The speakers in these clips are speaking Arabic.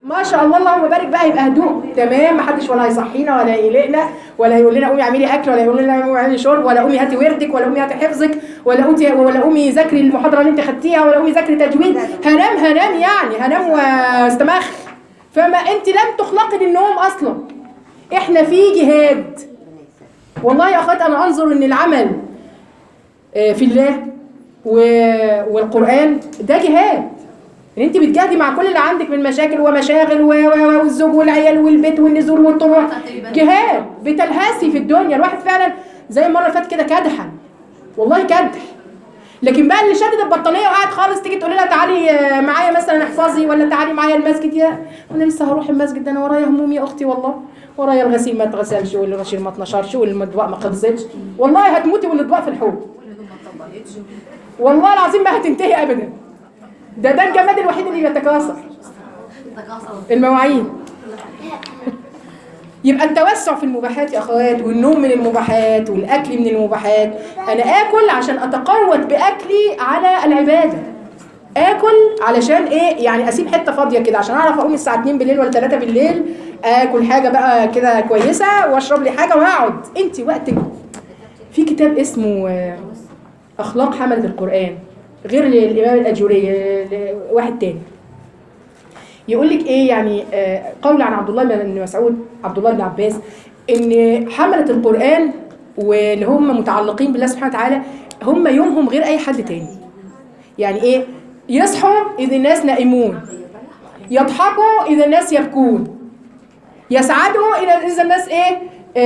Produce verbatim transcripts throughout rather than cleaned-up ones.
ما شاء الله اللهم بارك بقى، يبقى هدوء تمام، محدش ولا هيصحينا ولا يقلقنا ولا يقول لنا قومي اعملي اكل ولا يقول لنا قومي اعملي شرب ولا قومي هاتي وردك ولا قومي هاتي حفظك ولا قومي ولا قومي ذاكري المحاضره اللي انت خدتيها ولا قومي ذاكري تجويد. هنام هنام يعني هنام واستمخ. فما انت لم تخلقي للنوم اصلا. احنا في جهاد والله يا اخوات. انا انظر ان العمل في الله والقران ده جهاد، ان انت بتجاهدي مع كل اللي عندك من مشاكل ومشاغل والزوج والعيال والبيت والنزول والطلوع. جهاد بتلهسي في الدنيا. الواحد فعلا زي المره اللي فاتت كده كدحا والله كدح. لكن بقى اللي شادد البطانيه وقاعد خالص تيجي تقولي لها تعالي معايا مثلا احفظي ولا تعالي معايا المسجد، يا انا لسه هروح المسجد ده، انا ورايا هموم يا اختي والله، ورايا الغسيل ما اتغسلش والرشيل ما اتنشرش والاطباق ما خلصتش، والله هتموتي والاطباق في الحوض والله العظيم ما هتنتهي ابدا. ده ده الجماد الوحيد اللي بيتكاثر المواعين. يبقى التوسع في المباحات يا اخوات، والنوم من المباحات والاكل من المباحات. انا اكل عشان اتقوت باكلي على العباده، اكل علشان ايه يعني اسيب حته فاضيه كده عشان اعرف اقوم الساعه اتنين بالليل ولا تلاتة بالليل اكل حاجه بقى كده كويسه واشرب لي حاجه واقعد. انت وقتك. في كتاب اسمه اخلاق حمله القران غير للامام الاجوري، واحد تاني يقول لك ايه يعني قول عن عبد الله بن مسعود عبد الله بن عباس ان حمله القران واللي هم متعلقين بالله سبحانه وتعالى هم يومهم غير اي حد تاني. يعني ايه؟ يصحوا اذا الناس نائمون، يضحكوا اذا الناس يبكون، يسعدوا اذا الناس ايه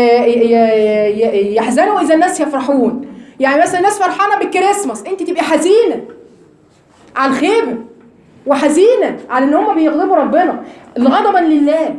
يحزنوا اذا الناس يفرحون. يعني مثلا الناس فرحانه بالكريسماس انت تبقي حزينه على الخيبه وحزينه على ان هم بيغضبوا ربنا غضبا لله.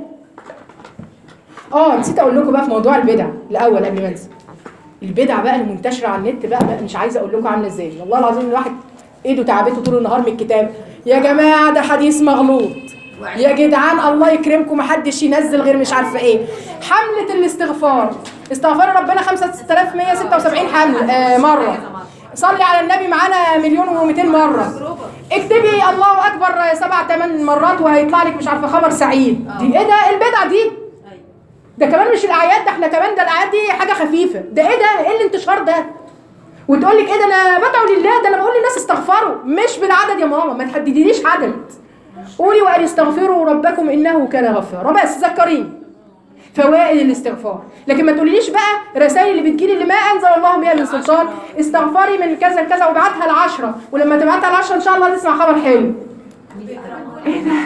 اه نسيت اقول لكم بقى في موضوع البدع الاول قبل ما انسى. البدع بقى المنتشره على النت بقى, بقى مش عايزه اقول لكم عامله ازاي. والله العظيم الواحد ايده تعبته طول النهار من الكتاب. يا جماعه ده حديث مغلوط، يا جدعان الله يكرمكم محدش ينزل غير مش عارفه ايه. حمله الاستغفار، استغفار ربنا خمسة آلاف ومية وستة وسبعين حمل آه مره. صلي على النبي معانا مليون ومئتين مره. اكتبي الله اكبر سبع ثمان مرات وهيطلع لك مش عارفه خبر سعيد. دي ايه ده البدعه دي؟ ده كمان مش الاعياد، ده احنا كمان ده الاعياد دي حاجه خفيفه. ده ايه ده؟ ايه الانتشار ده؟ وتقول لك ايه ده انا بدعو لله، ده انا بقول للناس استغفروا. مش بالعدد يا ماما، ما تحدديليش عدد. قولي وان استغفروا ربكم انه كان غفارا بس ذكريني فوائد الاستغفار. لكن ما تقوليليش بقى رسائل اللي بتجيلي اللي ما انزل الله بها من سلطان استغفري من كذا لكذا وابعتها العشرة، ولما تبعتها العشرة ان شاء الله نسمع خبر حلو. ايه ده؟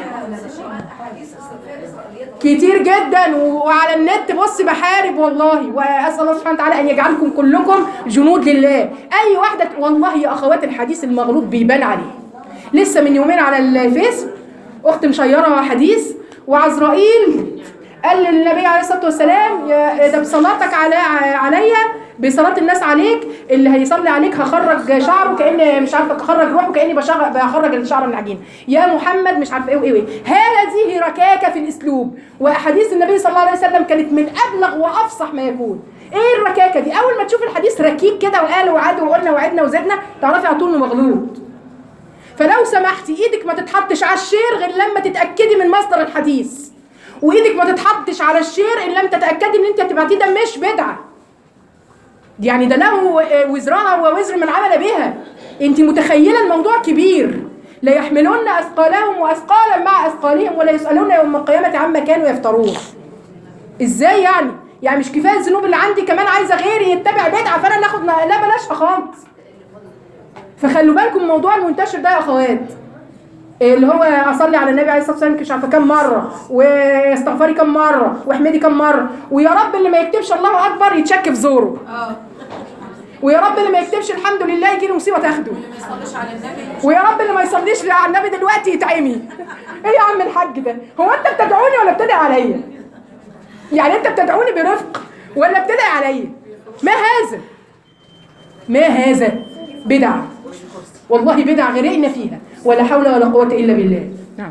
كتير جدا وعلى النت. بص بحارب والله واسال الله سبحانه وتعالى ان يجعلكم كلكم جنود لله. اي واحده والله يا اخوات الحديث المغلوط بيبان عليه. لسه من يومين على الفيس اخت مشيره حديث وعزرائيل قال للنبي عليه الصلاه والسلام ده بصلاتك على عليا بصلاه الناس عليك اللي هيصلي عليك هخرج شعره كأن مش عارفه اخرج روحه كأني بخرج الشعر من العجين يا محمد مش عارفه ايه وايه وايه. هذه ركاكه في الاسلوب. واحاديث النبي صلى الله عليه وسلم كانت من ابلغ وافصح ما يكون. ايه الركاكه دي؟ اول ما تشوف الحديث ركيك كده وقال وعد وقلنا وعدنا وزدنا تعرفي على طول انه مغلوط. فلو سمحتي ايدك ما تتحطش على الشير غير لما تتاكدي من مصدر الحديث، وايدك ما تتحطش على الشير ان لم تتاكدي ان انت هتبعتيه ده مش بدعه. يعني ده له وزرها ووزر من عمل بها. انت متخيله الموضوع كبير. لا يحملون اثقالهم واثقالا مع اثقالهم ولا يسالون يوم القيامه عما كانوا يفترون. ازاي يعني؟ يعني مش كفايه الذنوب اللي عندي كمان عايزه غيري يتبع بدعه فانا ناخد لا بلاش خالص. فخلوا بالكم الموضوع المنتشر ده يا اخوات اللي هو اصلي على النبي عليه الصلاه والسلام مش عارفه كام مره واستغفري كام مره واحمدي كام مره ويا رب اللي ما يكتبش الله اكبر يتشك في زوره. اه ويا رب اللي ما يكتبش الحمد لله يجي له مصيبه تاخده. ويا رب اللي ما يصليش على النبي دلوقتي يتعمي. ايه يا عم الحاج ده؟ هو انت بتدعوني ولا بتدعي عليا؟ يعني انت بتدعوني برفق ولا بتدعي عليا؟ ما هذا؟ ما هذا؟ بدعه والله بدعه غرقنا فيها ولا حول ولا قوه الا بالله. نعم.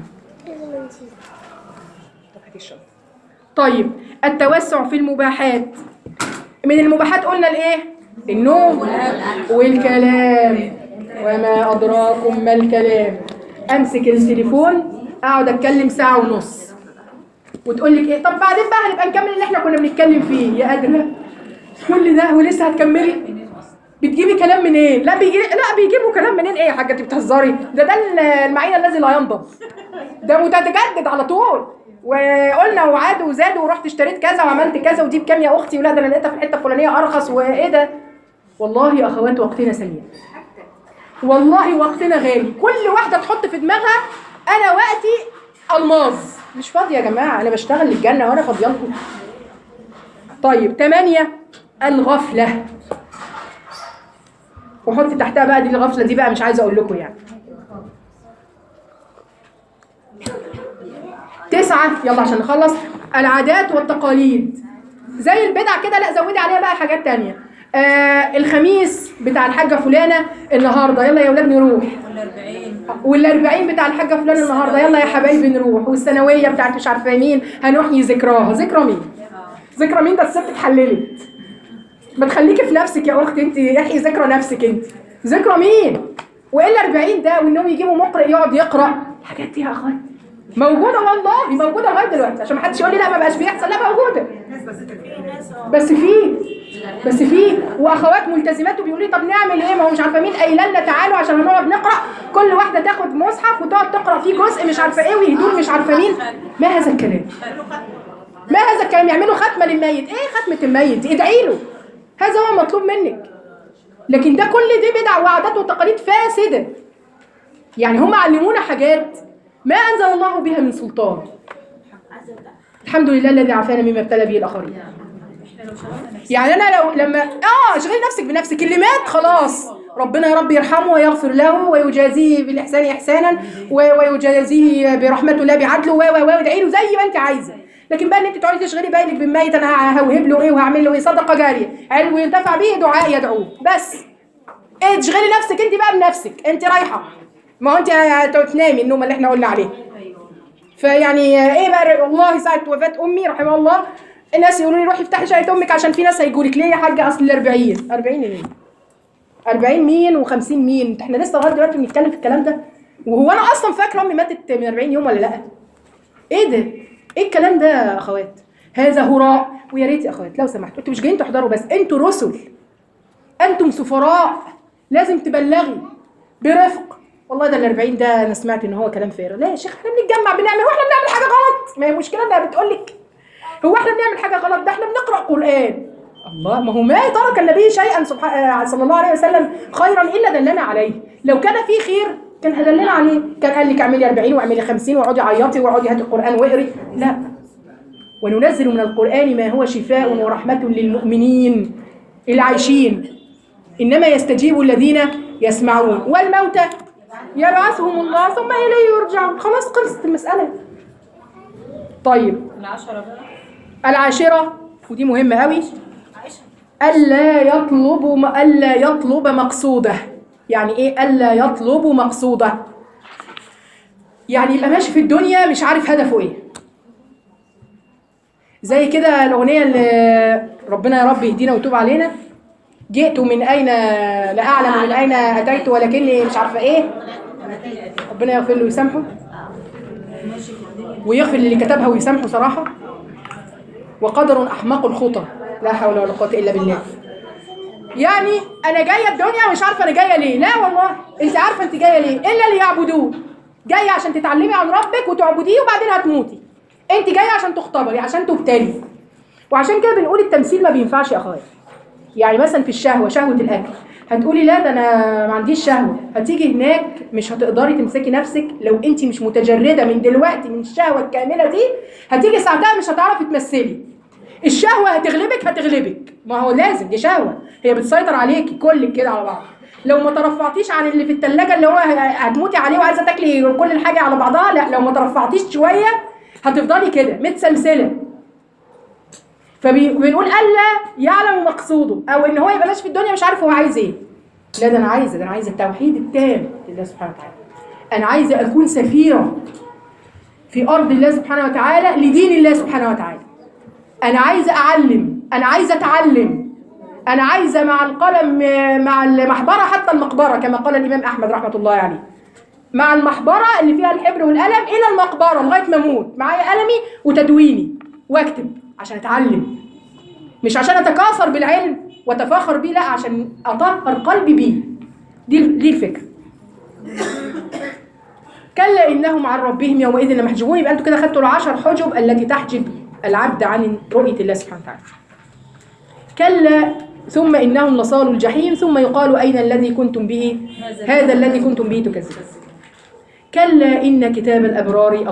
طيب التوسع في المباحات. من المباحات قلنا الايه؟ النوم والكلام. وما ادراكم ما الكلام. امسك التليفون اقعد اتكلم ساعه ونص وتقول لك ايه طب بعدين بقى هنبقى نكمل اللي احنا كنا بنتكلم فيه. يا قادره كل ده ولسه هتكملي؟ بتجيبي كلام منين؟ إيه؟ لا بيجي لا بيجيبوا كلام منين؟ ايه يا حاجه انت بتهزري؟ ده ده المعين الذي لا ينضب، ده متجدد على طول. وقلنا وعاد وزاد ورحت اشتريت كذا وعملت كذا ودي بكام يا اختي؟ ولا ده انا لقيتها في الحته الفلانيه ارخص وايه ده؟ والله يا اخوات وقتنا سمير، والله وقتنا غالي. كل واحده تحط في دماغها انا وقتي الماظ، مش فاضيه يا جماعه، انا بشتغل للجنه وانا فاضيه لكم. طيب ثمانية الغفله، وحط تحتها بقى دي الغفله دي بقى مش عايزه اقول لكم يعني. تسعة يلا عشان نخلص، العادات والتقاليد زي البدع كده، لا زودي عليها بقى حاجات تانية. آه الخميس بتاع الحاجة فلانة النهاردة يلا يا ولاد نروح، والاربعين والاربعين بتاع الحاجة فلانة النهاردة يلا يا حبايبي نروح، والثانوية بتاعت مش عارفة مين هنحيي ذكراها. ذكرى مين؟ ذكرى مين؟ ده الست اتحللت. ما تخليكي في نفسك يا اختي انت، احيي ذكرى نفسك انت. ذكرى مين؟ وايه الاربعين ده؟ وانهم يجيبوا مقرئ يقعد يقرا الحاجات دي يا اخوات موجوده، والله موجوده لغايه دلوقتي، عشان ما حدش يقول لي لا ما بقاش بيحصل، لا موجوده. بس في بس في واخوات ملتزمات وبيقولوا لي طب نعمل ايه؟ ما هو مش عارفه مين قايله لنا تعالوا عشان هنقعد نقرا، كل واحده تاخد مصحف وتقعد تقرا فيه جزء مش عارفه ايه ويهدون مش عارفه مين. ما هذا الكلام؟ ما هذا الكلام؟ يعملوا ختمه للميت. ايه ختمه الميت؟ ادعي له، هذا هو المطلوب منك. لكن ده كل دي بدع وعادات وتقاليد فاسده. يعني هم علمونا حاجات ما انزل الله بها من سلطان. الحمد لله الذي عافانا مما ابتلى به الاخرين. يعني انا لو لما اه اشغلي نفسك بنفسك، اللي مات خلاص ربنا يا رب يرحمه ويغفر له ويجازيه بالاحسان احسانا ويجازيه برحمته الله بعدله و و وادعي له زي ما انت عايزه. لكن بقى ان انت تقعدي تشغلي بالك بالميت، انا هوهب له ايه وهعمل له ايه، صدقه جاريه، علم ينتفع به، دعاء يدعوه، بس ايه تشغلي نفسك انت بقى بنفسك. انت رايحه، ما هو انت هتنامي النوم اللي احنا قلنا عليه. فيعني ايه بقى والله ساعه وفاه امي رحمها الله الناس يقولوا لي روحي افتحي شايه امك عشان في ناس هيجوا لك. ليه يا حاجه؟ اصل الاربعين. أربعين مين؟ أربعين مين وخمسين مين؟ احنا لسه لغايه دلوقتي بنتكلم في الكلام ده، وهو انا اصلا فاكره امي ماتت من أربعين يوم ولا لا؟ ايه ده؟ ايه الكلام ده يا اخوات؟ هذا هراء. ويا ريت يا اخوات لو سمحتوا انتوا مش جايين تحضروا بس، انتوا رسل، انتم سفراء، لازم تبلغي برفق. والله ده الأربعين ده انا سمعت ان هو كلام فارغ. لا يا شيخ احنا بنتجمع بنعمل، هو احنا بنعمل حاجه غلط؟ ما هي المشكله انها بتقول لك هو احنا بنعمل حاجه غلط؟ ده احنا بنقرا قران. الله، ما هو ما ترك النبي شيئا سبحانه صلى الله عليه وسلم خيرا الا دلنا عليه. لو كان في خير كان هدلنا عليه، كان قال لك اعملي أربعين واعملي خمسين واقعدي عيطي واقعدي هاتي القران واقري. لا، وننزل من القران ما هو شفاء ورحمه للمؤمنين العايشين، انما يستجيب الذين يسمعون والموتى يبعثهم الله ثم اليه يرجعون. خلاص خلصت المساله. طيب العشرة بقى. العاشرة ودي مهمة قوي، ألا يطلب ألا يطلب مقصوده. يعني إيه ألا يطلب مقصوده؟ يعني يبقى ماشي في الدنيا مش عارف هدفه إيه. زي كده الأغنية اللي ربنا يا رب يهدينا ويتوب علينا، جئت من أين لا أعلم من أين أتيت ولكني مش عارفة إيه. ربنا يغفر له ويسامحه ويغفر اللي كتبها ويسامحه صراحة. وقدر أحمق الخطى، لا حول ولا قوة إلا بالله. يعني أنا جاية الدنيا مش عارفة أنا جاية ليه. لا والله أنت عارفة أنت جاية ليه، إلا ليعبدوه. جاية عشان تتعلمي عن ربك وتعبديه وبعدين هتموتي. أنت جاية عشان تختبري، عشان تبتلي. وعشان كده بنقول التمثيل ما بينفعش يا أخويا. يعني مثلا في الشهوة، شهوة الأكل، هتقولي لا ده أنا ما عنديش شهوة، هتيجي هناك مش هتقدري تمسكي نفسك. لو أنت مش متجردة من دلوقتي من الشهوة الكاملة دي، هتيجي ساعتها مش هتعرفي تمثلي. الشهوة هتغلبك هتغلبك، ما هو لازم دي شهوة هي بتسيطر عليكي كلك كده على بعض. لو ما ترفعتيش عن اللي في التلاجة اللي هو هتموتي عليه وعايزة تاكلي كل الحاجة على بعضها، لا لو ما ترفعتيش شوية هتفضلي كده متسلسلة. فبنقول ألا يعلم مقصوده، أو إن هو يبقى ماشي في الدنيا مش عارف هو عايز إيه. لا ده أنا عايزة، ده أنا عايزة التوحيد التام لله سبحانه وتعالى. أنا عايزة أكون سفيرة في أرض الله سبحانه وتعالى لدين الله سبحانه وتعالى. أنا عايزة أعلم، أنا عايزة أتعلم، أنا عايزة مع القلم مع المحبرة حتى المقبرة كما قال الإمام أحمد رحمة الله عليه. مع المحبره اللي فيها الحبر والقلم الى المقبره لغايه ما اموت معايا قلمي وتدويني واكتب عشان اتعلم، مش عشان اتكاثر بالعلم واتفاخر بيه، لا عشان اطهر قلبي بيه. دي دي الفكره. كلا انهم عن ربهم يومئذ لمحجوبون. يبقى انتوا كده خدتوا العشر حجب التي تحجب العبد عن رؤيه الله سبحانه وتعالى. كلا ثم انهم لصالوا الجحيم ثم يقال اين الذي كنتم به هذا الذي كنتم به تكذبون. كلا ان كتاب الابرار